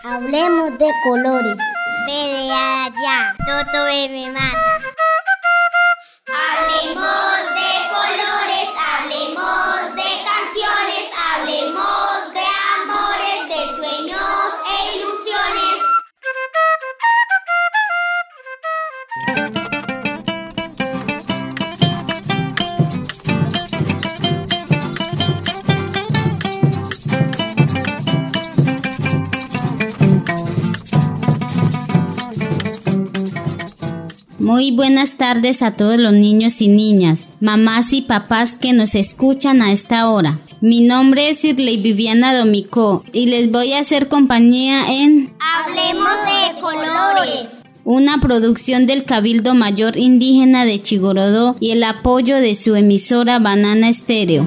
Hablemos de colores. Ve de allá, Toto me mata. Hablemos de colores, hablemos de canciones, hablemos de amores, de sueños e ilusiones. Muy buenas tardes a todos los niños y niñas, mamás y papás que nos escuchan a esta hora. Mi nombre es Irley Viviana Domicó y les voy a hacer compañía en Hablemos de colores. Una producción del Cabildo Mayor Indígena de Chigorodó y el apoyo de su emisora Banana Estéreo.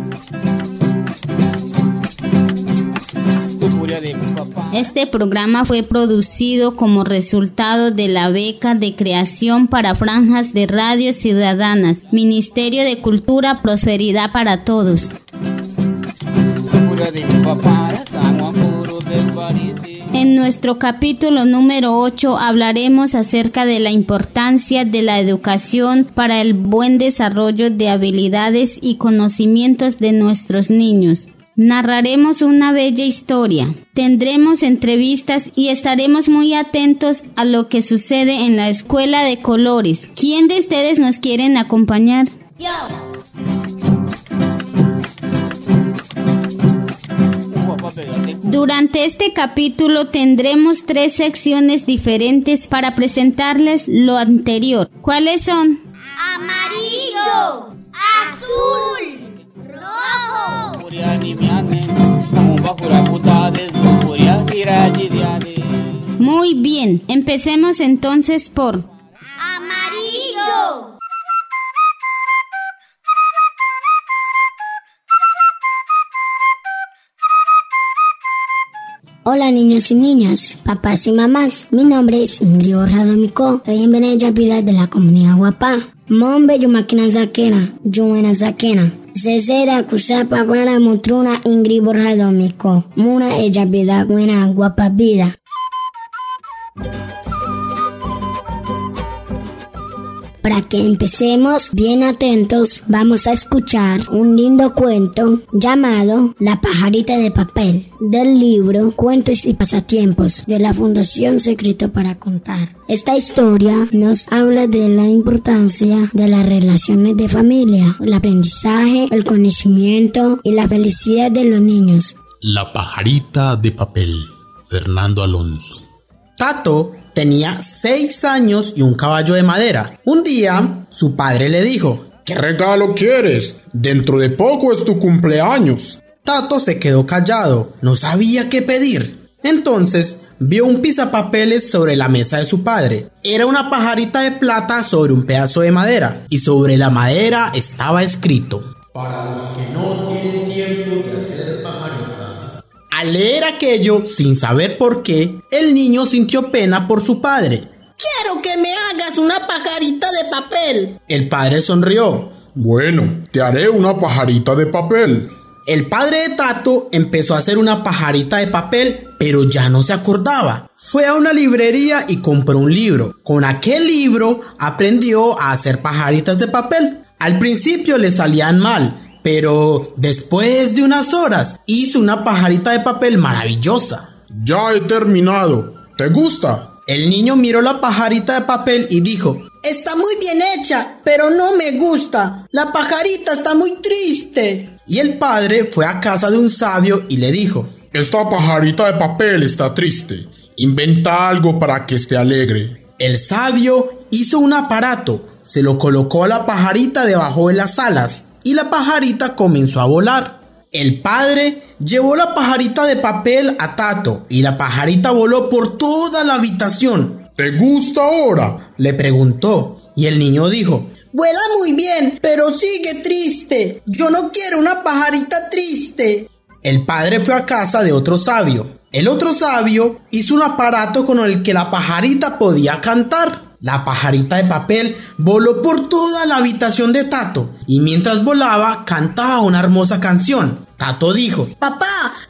Este programa fue producido como resultado de la beca de creación para franjas de radio ciudadanas, Ministerio de Cultura, Prosperidad para Todos. En nuestro capítulo número 8 hablaremos acerca de la importancia de la educación para el buen desarrollo de habilidades y conocimientos de nuestros niños. Narraremos una bella historia, tendremos entrevistas y estaremos muy atentos a lo que sucede en la Escuela de Colores. ¿Quién de ustedes nos quieren acompañar? Yo. Durante este capítulo tendremos 3 secciones diferentes para presentarles lo anterior. ¿Cuáles son? Amarillo, azul, rojo. Muy bien, empecemos entonces por Amarillo. Hola niños y niñas, papás y mamás. Mi nombre es Ingrid Borja Domicó. Soy en Beneyapida de la comunidad Guapá. Mombe yumakina zakena, yuena zakena. Cesera kusapa para mutruna Ingrid Borja Domicó. Muna ella vida buena guapa vida. Para que empecemos bien atentos, vamos a escuchar un lindo cuento llamado La pajarita de papel, del libro Cuentos y Pasatiempos de la Fundación Secreto para Contar. Esta historia nos habla de la importancia de las relaciones de familia, el aprendizaje, el conocimiento y la felicidad de los niños. La pajarita de papel, Fernando Alonso. Tato tenía 6 años y un caballo de madera. Un día, su padre le dijo: ¿Qué regalo quieres? Dentro de poco es tu cumpleaños. Tato se quedó callado, no sabía qué pedir. Entonces, vio un pisapapeles sobre la mesa de su padre. Era una pajarita de plata sobre un pedazo de madera, y sobre la madera estaba escrito: Para los que no tienen tiempo de hacer pajaritas. Al leer aquello, sin saber por qué, el niño sintió pena por su padre. ¡Quiero que me hagas una pajarita de papel! El padre sonrió. Bueno, te haré una pajarita de papel. El padre de Tato empezó a hacer una pajarita de papel, pero ya no se acordaba. Fue a una librería y compró un libro. Con aquel libro aprendió a hacer pajaritas de papel. Al principio le salían mal, pero después de unas horas hizo una pajarita de papel maravillosa. Ya he terminado. ¿Te gusta? El niño miró la pajarita de papel y dijo: Está muy bien hecha, pero no me gusta. La pajarita está muy triste. Y el padre fue a casa de un sabio y le dijo: Esta pajarita de papel está triste. Inventa algo para que esté alegre. El sabio hizo un aparato, se lo colocó a la pajarita debajo de las alas y la pajarita comenzó a volar. El padre llevó la pajarita de papel a Tato y la pajarita voló por toda la habitación. ¿Te gusta ahora?, le preguntó, y el niño dijo: Vuela muy bien, pero sigue triste. Yo no quiero una pajarita triste. El padre fue a casa de otro sabio. El otro sabio hizo un aparato con el que la pajarita podía cantar. La pajarita de papel voló por toda la habitación de Tato y mientras volaba cantaba una hermosa canción. Tato dijo: Papá,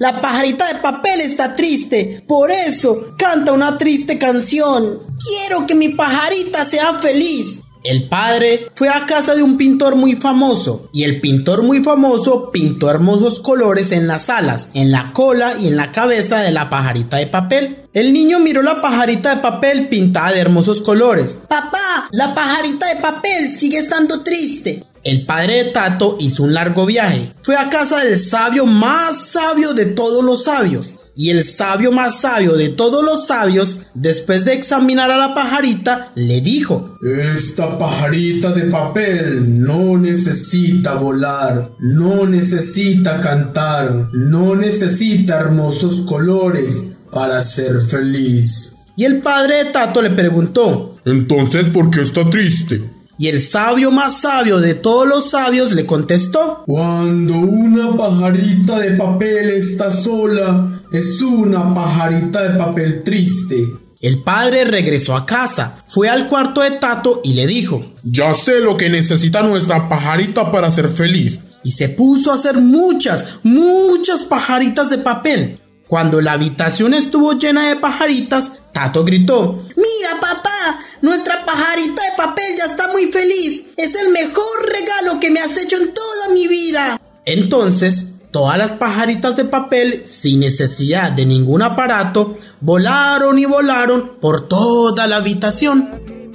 la pajarita de papel está triste. Por eso canta una triste canción. Quiero que mi pajarita sea feliz. El padre fue a casa de un pintor muy famoso y el pintor muy famoso pintó hermosos colores en las alas, en la cola y en la cabeza de la pajarita de papel. El niño miró la pajarita de papel pintada de hermosos colores. Papá, la pajarita de papel sigue estando triste. El padre de Tato hizo un largo viaje. Fue a casa del sabio más sabio de todos los sabios. Y el sabio más sabio de todos los sabios, después de examinar a la pajarita, le dijo: Esta pajarita de papel no necesita volar, no necesita cantar, no necesita hermosos colores para ser feliz. Y el padre de Tato le preguntó: Entonces, ¿por qué está triste? Y el sabio más sabio de todos los sabios le contestó: Cuando una pajarita de papel está sola, es una pajarita de papel triste. El padre regresó a casa, fue al cuarto de Tato y le dijo: Ya sé lo que necesita nuestra pajarita para ser feliz. Y se puso a hacer muchas pajaritas de papel. Cuando la habitación estuvo llena de pajaritas, Tato gritó: Mira, papá, nuestra pajarita de papel ya está muy feliz. Es el mejor regalo que me has hecho en toda mi vida. Entonces, todas las pajaritas de papel, sin necesidad de ningún aparato, volaron y volaron por toda la habitación.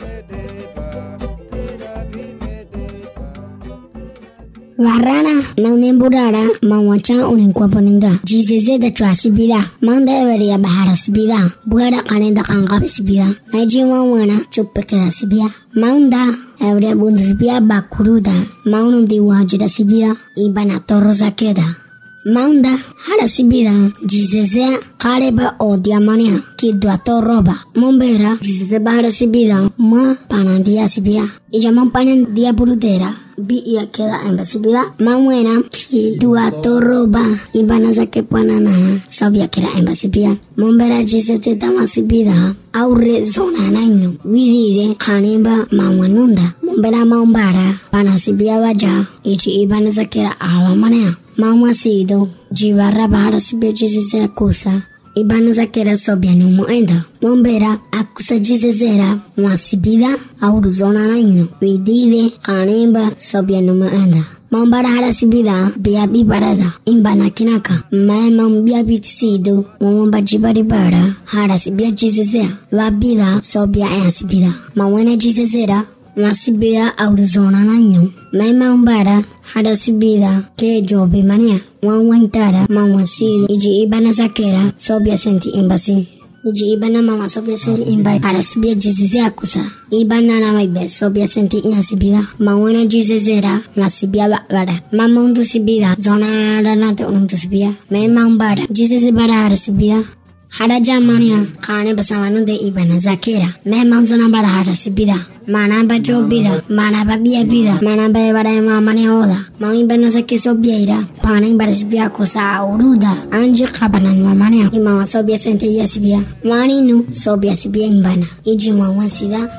Warrana naunimburara mawacha uninkwaponinda jizeze da chwasibida manda everia bahara sibida buera kanenda kanga sibida najiwa wana chupekera sibida maunda everia bundusbia bakuruda maunu diwajida sibida ibana toroza keda maunda hara sibida jizeze kareba o diamania kidwa toroba mombera jizeze bahara sibida ma panandia sibida ijama panandia burudera bi iya keda embasibida mamwena kidwa toroba ibana zake panana sabia keda embasibida mombera jizeze damasibida aure zona naino widide kanimba mamwanunda mombera mambara panasibia waja ichi ibana zake awamania Mama sido jivarra bahara sibe jizeze akusa ibana zakera sobia numo enda mombera akusa jizezera mwasibida auru zona naino widide kanimba sobia numo enda mombara hara sibida biabi barada imbana kinaka maema mbiabi sido momba jibari bara hara sibia jizezera wabida sobia sibida mawena jizezera Masibida auruzona nanyo maima umbara hada sibida ke jobi mania wantara mama sido iji ibana zakera sobia senti imbasi iji ibana mama sobia senti imbai hada sibia jizize akusa ibana na maibe sobia senti sibida mawana jizezera masibia bara mama undu sibida zona ranate undu sibia maima umbara jizeze bara hada sibida hada jamania kane basamanu de ibana zakera maima unzona bara hada sibida Manamba jobida, manamba biabida, manamba evara mamane oda. Mauimbana sake sobiaira, pana imbarisbia kosa uruda. Anje kabanan mamane, imawa sobia sente yasbia. Maninu sobia sibia imbana. Iji mwansida.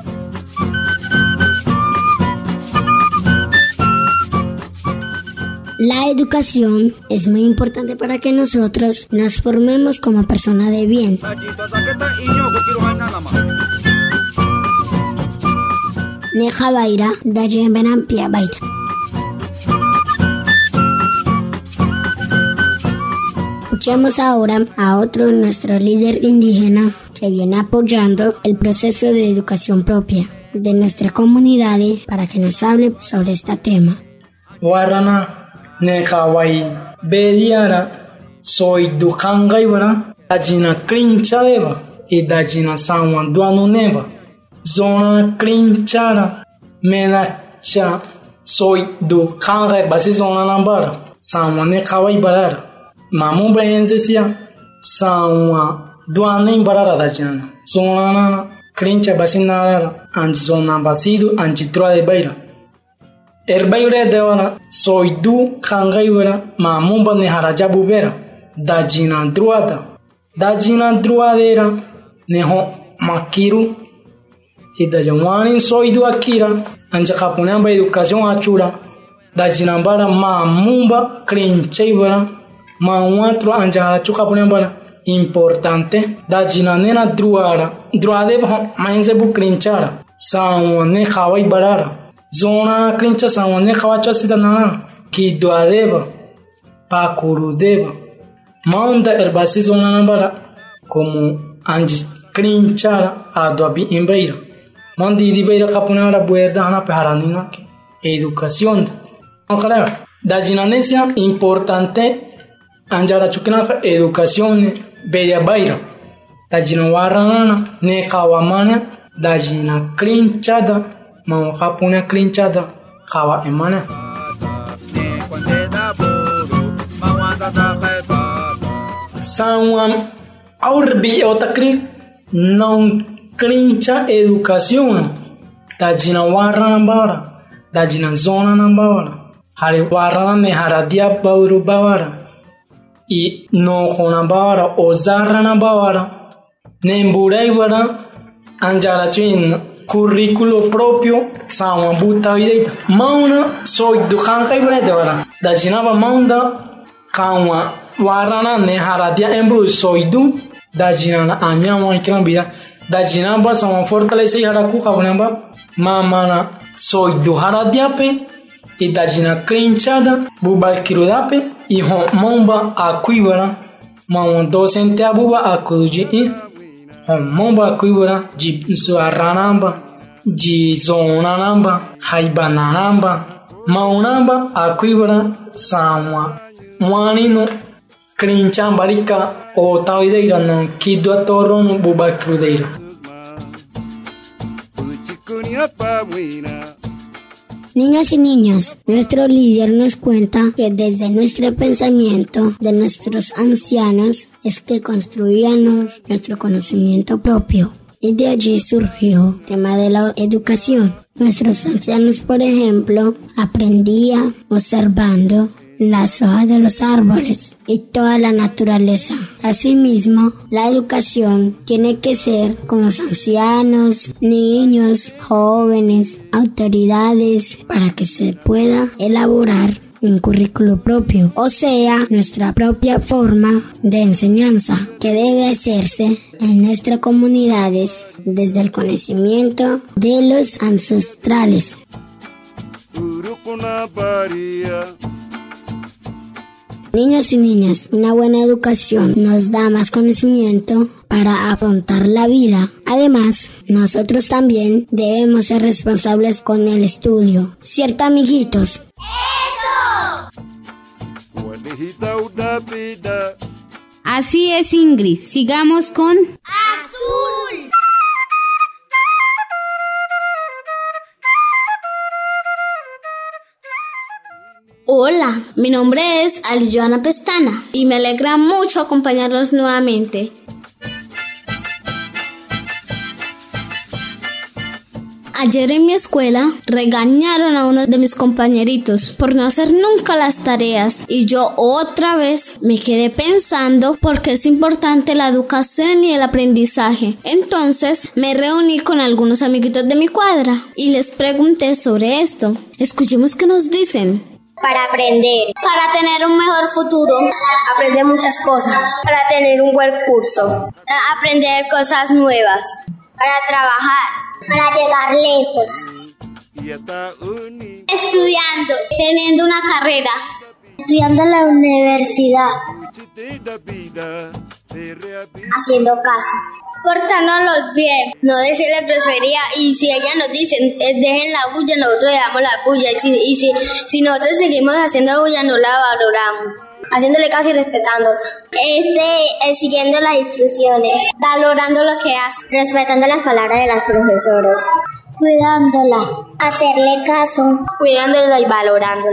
La educación es muy importante para que nosotros nos formemos como personas de bien. Neja baira da jembenan pia baita. Escuchemos ahora a otro nuestro líder indígena que viene apoyando el proceso de educación propia de nuestra comunidad para que nos hable sobre este tema. Warana neja bai bediara soy dukanga ibana dajina krincha deba y dajina sanwa duano neba. Zona crinchara menacha soy do kanger basi zona nambara samane kawai barar mamu bayenzesia sawa duane barara dajana zona na crincha basi nara anji zona basidu anji troa de baira erbaire de wana soy do kangai bara mamu bane haraja bubera dajina druadera neho makiru Ida jamani soy do akira anja kapunamba educación achura da jinambara mamumba krinchei bara Mauatro anjara chukapune bara importante da jinanena druade mainse bu krinchara sawane khawai barara zona krincha sawane khawacha sidana ki duadeba pakurudeba maunda erbasi zona bara como anjis krinchara adobi imbeira mandi di beira kapunara buerda ana paranina educación ojalá da jinanesia importante anjara chukina educación beya baira da jina warana ne kawamana da jina krinchada ma kapuna krinchada kawa emana sanwan aurbi otakri non krincha educación da jina warana bara da jina zona nambara hari warana ne haradia bauru bawara y no konambara o zarrana bawara nemburai bara anjara twin currículo propio sama buta videita mauna soy dukan kai bara dawara da jinaba maunda kawa warana ne haradia embru soy du da jinana anyama ikran vida da jinaba sama fortalece haraku kabunamba mamana soy du haradia pe y da jina krinchada bubal kirudape y hon momba akuibara mamon docente abuba akuji i hon momba akuibara ji suaranamba ji zonanamba haibananamba maunamba akuibara samwa wanino krinchambarika o tawideira non kidwa torono bubal kirudeira Niños y niñas, nuestro líder nos cuenta que desde nuestro pensamiento de nuestros ancianos es que construíamos nuestro conocimiento propio. Y de allí surgió el tema de la educación. Nuestros ancianos, por ejemplo, aprendían observando las hojas de los árboles y toda la naturaleza. Asimismo, la educación tiene que ser con los ancianos, niños, jóvenes, autoridades, para que se pueda elaborar un currículo propio, o sea, nuestra propia forma de enseñanza que debe hacerse en nuestras comunidades desde el conocimiento de los ancestrales. Niños y niñas, una buena educación nos da más conocimiento para afrontar la vida. Además, nosotros también debemos ser responsables con el estudio. ¿Cierto, amiguitos? Así es, Ingrid. Sigamos con Azul. Hola, mi nombre es Alijoana Pestana y me alegra mucho acompañarlos nuevamente. Ayer en mi escuela regañaron a uno de mis compañeritos por no hacer nunca las tareas y yo otra vez me quedé pensando por qué es importante la educación y el aprendizaje. Entonces me reuní con algunos amiguitos de mi cuadra y les pregunté sobre esto. Escuchemos qué nos dicen. Para aprender, Para tener un mejor futuro, aprender muchas cosas, para tener un buen curso, para aprender cosas nuevas, para trabajar, para llegar lejos, estudiando, teniendo una carrera, estudiando en la universidad, haciendo caso, portándonos bien, no decirle grosería y si ellas nos dicen dejen la bulla, nosotros dejamos la bulla y si nosotros seguimos haciendo bulla no la valoramos. haciéndole caso y respetándola. Siguiendo las instrucciones, Valorando lo que hace, respetando las palabras de las profesoras, cuidándola, hacerle caso, cuidándola y valorándola.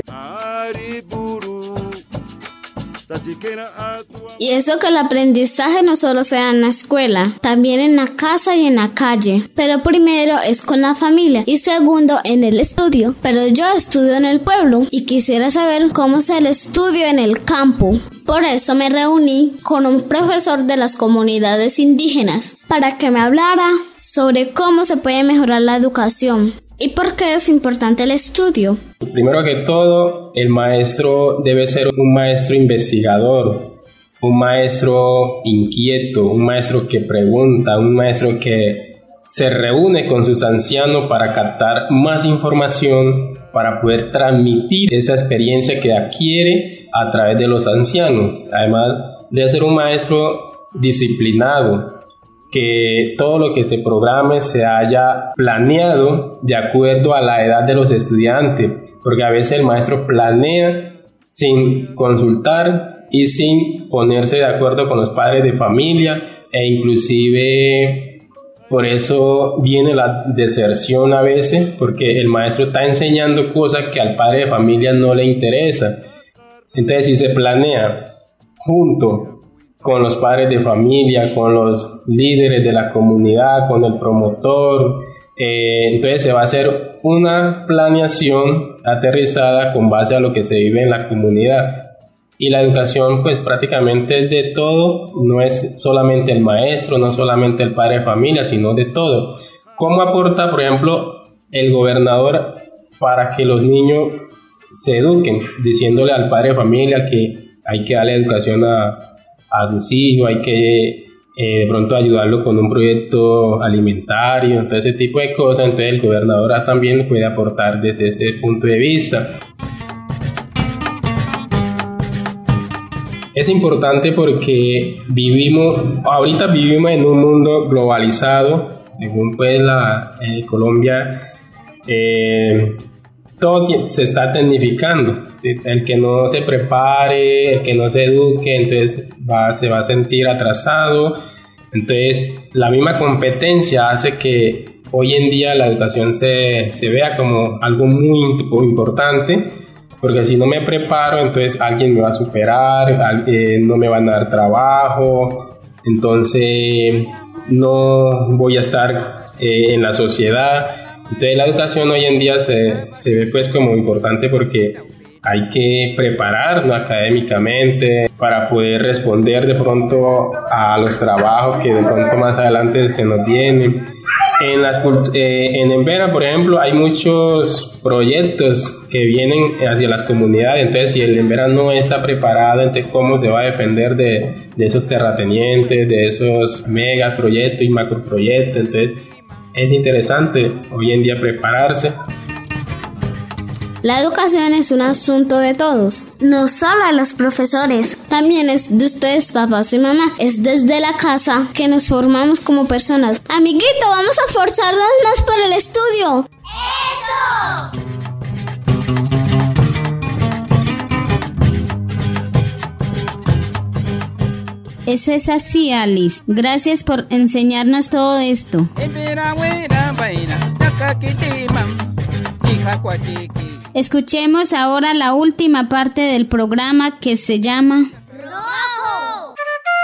Y eso que el aprendizaje no solo sea en la escuela, también en la casa y en la calle. Pero primero es con la familia y segundo en el estudio. Pero yo estudio en el pueblo y quisiera saber cómo es el estudio en el campo. Por eso me reuní con un profesor de las comunidades indígenas para que me hablara sobre cómo se puede mejorar la educación. ¿Y por qué es importante el estudio? Primero que todo, el maestro debe ser un maestro investigador, un maestro inquieto, un maestro que pregunta, un maestro que se reúne con sus ancianos para captar más información, para poder transmitir esa experiencia que adquiere a través de los ancianos. Además de ser un maestro disciplinado, que todo lo que se programe se haya planeado de acuerdo a la edad de los estudiantes, porque a veces el maestro planea sin consultar y sin ponerse de acuerdo con los padres de familia, e inclusive por eso viene la deserción a veces, porque el maestro está enseñando cosas que al padre de familia no le interesa. Entonces, si se planea junto con los padres de familia, con los líderes de la comunidad, con el promotor, entonces se va a hacer una planeación aterrizada con base a lo que se vive en la comunidad. Y la educación pues prácticamente es de todo, no es solamente el maestro, no solamente el padre de familia, sino de todo. ¿Cómo aporta, por ejemplo, el gobernador para que los niños se eduquen? Diciéndole al padre de familia que hay que darle educación a sus hijos, hay que de pronto ayudarlo con un proyecto alimentario, todo ese tipo de cosas. Entonces el gobernador también puede aportar desde ese punto de vista. Es importante porque ahorita vivimos en un mundo globalizado, según pues Colombia, todo se está tecnificando, ¿sí? El que no se prepare, el que no se eduque, entonces se va a sentir atrasado. Entonces la misma competencia hace que hoy en día la educación se vea como algo muy importante, porque si no me preparo, entonces alguien me va a superar, no me van a dar trabajo, entonces no voy a estar en la sociedad. Entonces la educación hoy en día se ve pues como importante porque hay que prepararnos académicamente para poder responder de pronto a los trabajos que de pronto más adelante se nos vienen. En Embera, por ejemplo, hay muchos proyectos que vienen hacia las comunidades. Entonces, si el Embera no está preparado, entonces ¿cómo se va a depender de esos terratenientes, de esos megaproyectos y macroproyectos? Entonces, es interesante hoy en día prepararse. La educación es un asunto de todos, no solo de los profesores, también es de ustedes, papás y mamás. Es desde la casa que nos formamos como personas. Amiguito, vamos a forzarnos más por el estudio. Eso es así, Alice. Gracias por enseñarnos todo esto. Escuchemos ahora la última parte del programa que se llama ¡Rojo!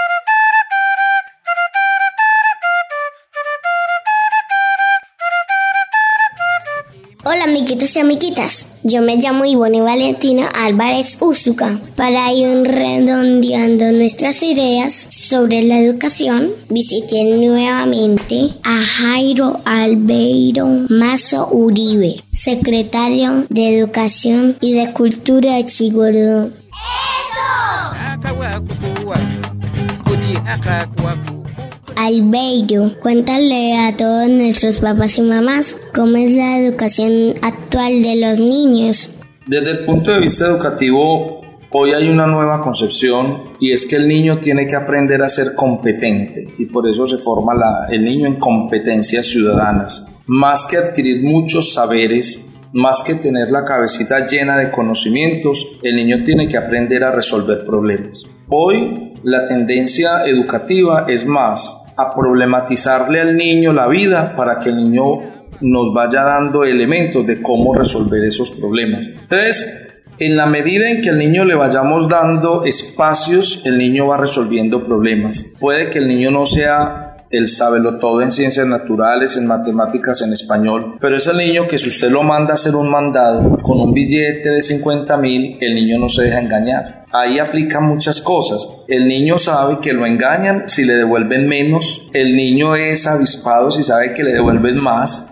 Hola amiguitos y amiguitas, yo me llamo Ivonne Valentina Álvarez Úsuca. Para ir redondeando nuestras ideas sobre la educación, visité nuevamente a Jairo Albeiro Mazo Uribe, secretario de Educación y de Cultura de Chigoró. Albeiro, cuéntale a todos nuestros papás y mamás cómo es la educación actual de los niños. Desde el punto de vista educativo, hoy hay una nueva concepción y es que el niño tiene que aprender a ser competente y por eso se forma el niño en competencias ciudadanas. Más que adquirir muchos saberes, más que tener la cabecita llena de conocimientos, el niño tiene que aprender a resolver problemas. Hoy la tendencia educativa es más a problematizarle al niño la vida para que el niño nos vaya dando elementos de cómo resolver esos problemas. Entonces, en la medida en que al niño le vayamos dando espacios, el niño va resolviendo problemas. Puede que el niño no sea el sabelotodo en ciencias naturales, en matemáticas, en español, pero es el niño que si usted lo manda a hacer un mandado con un billete de 50.000, el niño no se deja engañar. Ahí aplica muchas cosas. El niño sabe que lo engañan si le devuelven menos. El niño es avispado si sabe que le devuelven más.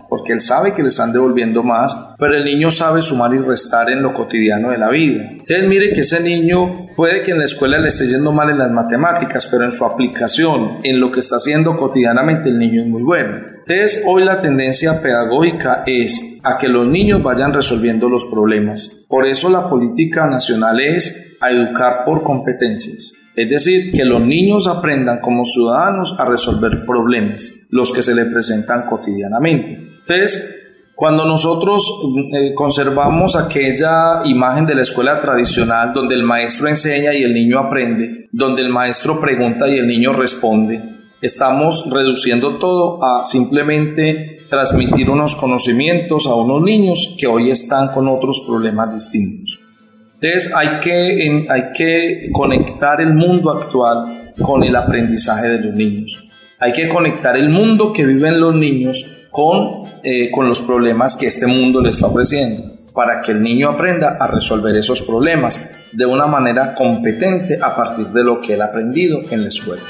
porque él sabe que le están devolviendo más, pero el niño sabe sumar y restar en lo cotidiano de la vida. Entonces mire que ese niño puede que en la escuela le esté yendo mal en las matemáticas, pero en su aplicación, en lo que está haciendo cotidianamente, el niño es muy bueno. Entonces hoy la tendencia pedagógica es a que los niños vayan resolviendo los problemas. Por eso la política nacional es a educar por competencias. Es decir, que los niños aprendan como ciudadanos a resolver problemas, los que se les presentan cotidianamente. Entonces, cuando nosotros conservamos aquella imagen de la escuela tradicional donde el maestro enseña y el niño aprende, donde el maestro pregunta y el niño responde, estamos reduciendo todo a simplemente transmitir unos conocimientos a unos niños que hoy están con otros problemas distintos. Entonces hay que conectar el mundo actual con el aprendizaje de los niños. Hay que conectar el mundo que viven los niños con los problemas que este mundo le está ofreciendo, para que el niño aprenda a resolver esos problemas de una manera competente a partir de lo que él ha aprendido en la escuela.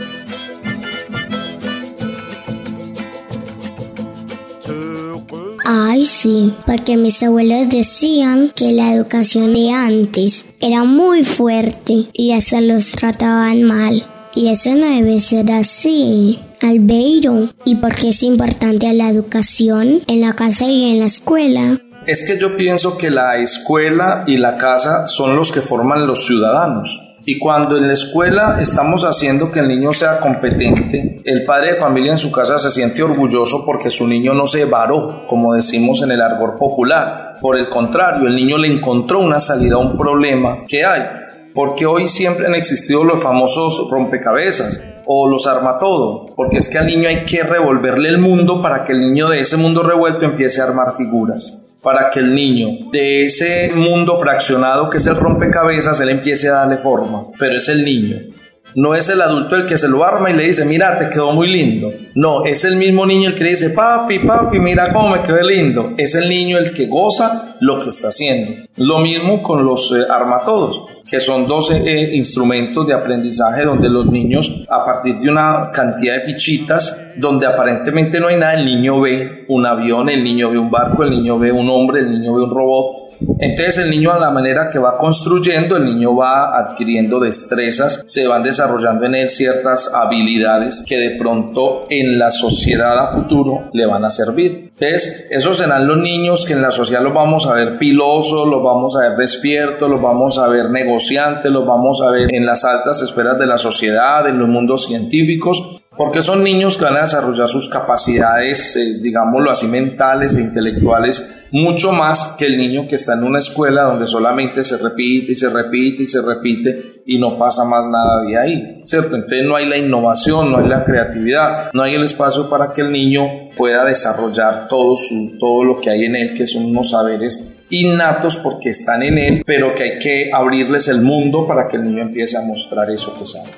Ay, sí, porque mis abuelos decían que la educación de antes era muy fuerte y hasta los trataban mal. Y eso no debe ser así, Albeiro. ¿Y por qué es importante la educación en la casa y en la escuela? Es que yo pienso que la escuela y la casa son los que forman los ciudadanos. Y cuando en la escuela estamos haciendo que el niño sea competente, el padre de familia en su casa se siente orgulloso porque su niño no se varó, como decimos en el argot popular. Por el contrario, el niño le encontró una salida a un problema que hay. Porque hoy siempre han existido los famosos rompecabezas o los armatodo, porque es que al niño hay que revolverle el mundo para que el niño de ese mundo revuelto empiece a armar figuras. Para que el niño de ese mundo fraccionado que es el rompecabezas, él empiece a darle forma, pero es el niño. No es el adulto el que se lo arma y le dice, mira, te quedó muy lindo. No, es el mismo niño el que le dice, papi, mira cómo me quedó lindo. Es el niño el que goza lo que está haciendo. Lo mismo con los armatodos, que son 12 instrumentos de aprendizaje donde los niños, a partir de una cantidad de fichitas, donde aparentemente no hay nada, el niño ve un avión, el niño ve un barco, el niño ve un hombre, el niño ve un robot. Entonces el niño, a la manera que va construyendo, el niño va adquiriendo destrezas, se van desarrollando en él ciertas habilidades que de pronto en la sociedad a futuro le van a servir. Entonces esos serán los niños que en la sociedad los vamos a ver pilosos, los vamos a ver despiertos, los vamos a ver negociantes, los vamos a ver en las altas esferas de la sociedad, en los mundos científicos, porque son niños que van a desarrollar sus capacidades, digámoslo así, mentales e intelectuales, mucho más que el niño que está en una escuela donde solamente se repite y se repite y se repite y no pasa más nada de ahí, ¿cierto? Entonces no hay la innovación, no hay la creatividad, no hay el espacio para que el niño pueda desarrollar todo lo que hay en él, que son unos saberes innatos porque están en él, pero que hay que abrirles el mundo para que el niño empiece a mostrar eso que sabe.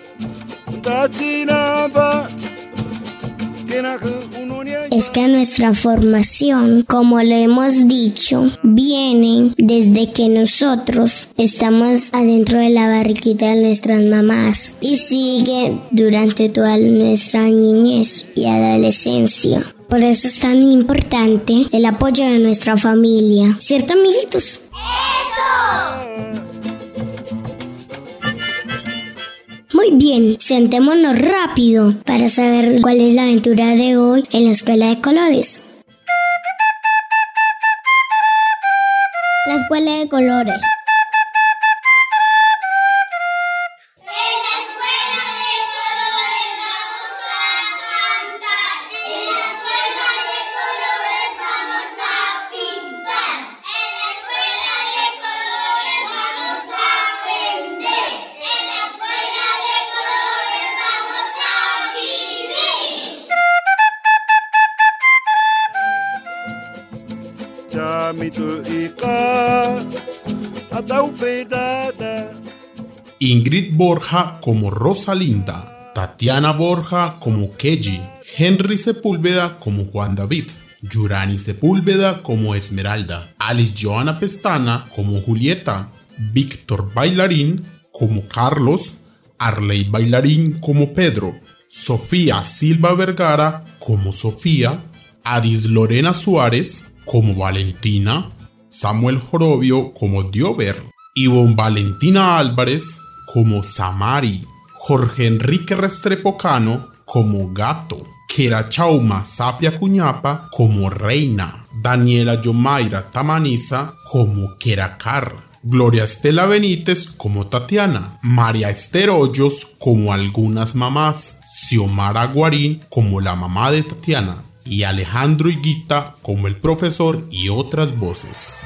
Es que nuestra formación, como lo hemos dicho, viene desde que nosotros estamos adentro de la barriguita de nuestras mamás y sigue durante toda nuestra niñez y adolescencia. Por eso es tan importante el apoyo de nuestra familia, ¿cierto, amiguitos? ¡Eso! Muy bien, sentémonos rápido para saber cuál es la aventura de hoy en la Escuela de Colores. La Escuela de Colores. Ingrid Borja como Rosalinda, Tatiana Borja como Keji, Henry Sepúlveda como Juan David, Yurani Sepúlveda como Esmeralda, Alice Joana Pestana como Julieta, Víctor Bailarín como Carlos, Arley Bailarín como Pedro, Sofía Silva Vergara como Sofía, Adis Lorena Suárez como Valentina, Samuel Jorobio como Diover, Ivonne Valentina Álvarez como Samari, Jorge Enrique Restrepo Cano como Gato, Kera Chauma Sapia Cuñapa como Reina, Daniela Yomaira Tamaniza como Keracar, Gloria Estela Benítez como Tatiana, María Esther Hoyos como Algunas Mamás, Xiomara Guarín como la mamá de Tatiana y Alejandro Higuita como el profesor y otras voces.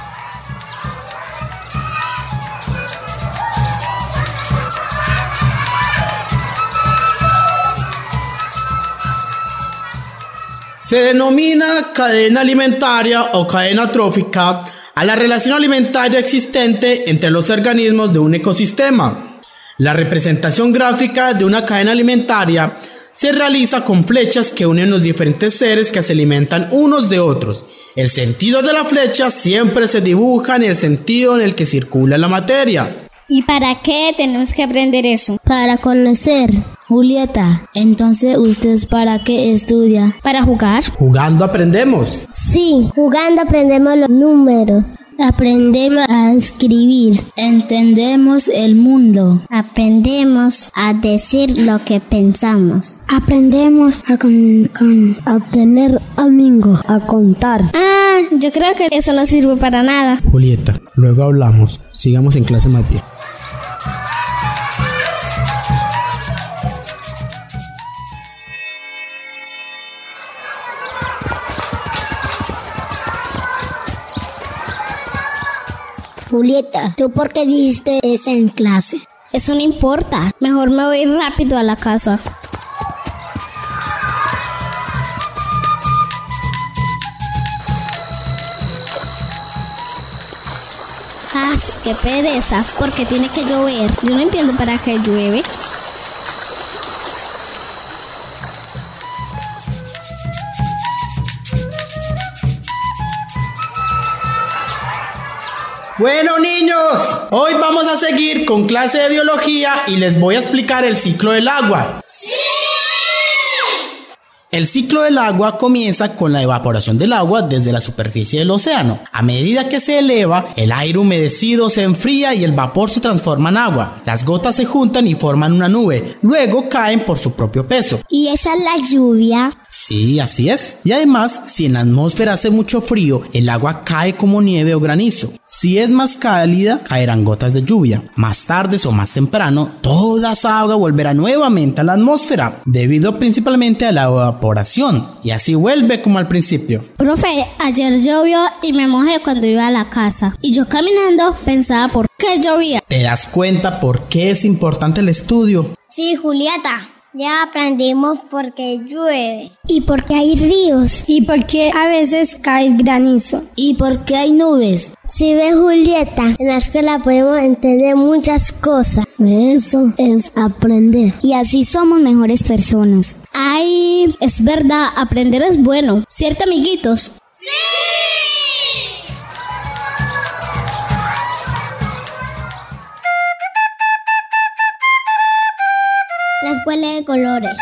Se denomina cadena alimentaria o cadena trófica a la relación alimentaria existente entre los organismos de un ecosistema. La representación gráfica de una cadena alimentaria se realiza con flechas que unen los diferentes seres que se alimentan unos de otros. El sentido de la flecha siempre se dibuja en el sentido en el que circula la materia. ¿Y para qué tenemos que aprender eso? Para conocer. Julieta, entonces ¿usted para qué estudia? ¿Para jugar? Jugando aprendemos. Sí, jugando aprendemos los números. Aprendemos a escribir. Entendemos el mundo. Aprendemos a decir lo que pensamos. Aprendemos a tener amigos, a contar. Ah, yo creo que eso no sirve para nada. Julieta, luego hablamos. Sigamos en clase más bien. Julieta, ¿tú por qué dijiste eso en clase? Eso no importa. Mejor me voy rápido a la casa. ¡Ah, qué pereza! Porque tiene que llover. Yo no entiendo para qué llueve. Bueno, niños, hoy vamos a seguir con clase de biología y les voy a explicar el ciclo del agua. ¡Sí! El ciclo del agua comienza con la evaporación del agua desde la superficie del océano. A medida que se eleva, el aire humedecido se enfría y el vapor se transforma en agua. Las gotas se juntan y forman una nube, luego caen por su propio peso. ¿Y esa es la lluvia? Sí, así es. Y además, si en la atmósfera hace mucho frío, el agua cae como nieve o granizo. Si es más cálida, caerán gotas de lluvia. Más tarde o más temprano, toda esa agua volverá nuevamente a la atmósfera, debido principalmente a la evaporación, y así vuelve como al principio. Profe, ayer llovió y me mojé cuando iba a la casa. Y yo caminando pensaba por qué llovía. ¿Te das cuenta por qué es importante el estudio? Sí, Julieta. Ya aprendimos por qué llueve. Y por qué hay ríos. Y por qué a veces cae granizo. Y por qué hay nubes. Si ves, Julieta, en la escuela podemos entender muchas cosas. Eso es aprender. Y así somos mejores personas. Ay, es verdad, aprender es bueno. ¿Cierto, amiguitos? ¡Sí! La escuela de colores.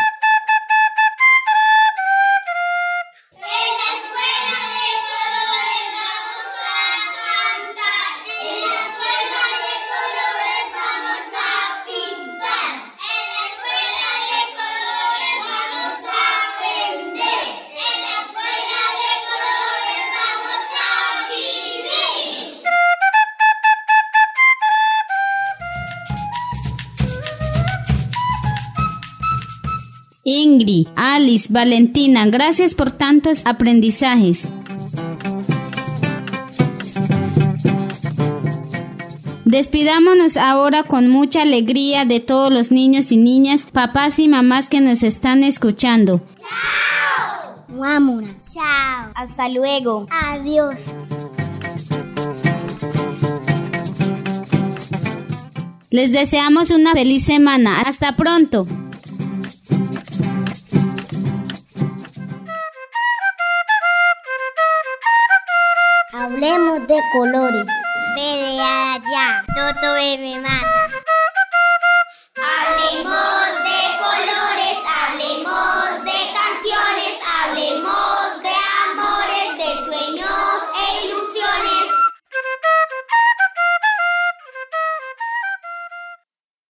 Ingrid, Alice, Valentina, gracias por tantos aprendizajes. Despidámonos ahora con mucha alegría de todos los niños y niñas, papás y mamás que nos están escuchando. ¡Chao! Vámonos. Chao. Hasta luego. Adiós. Les deseamos una feliz semana. Hasta pronto. Hablemos de colores. Ve de allá, Toto me mata.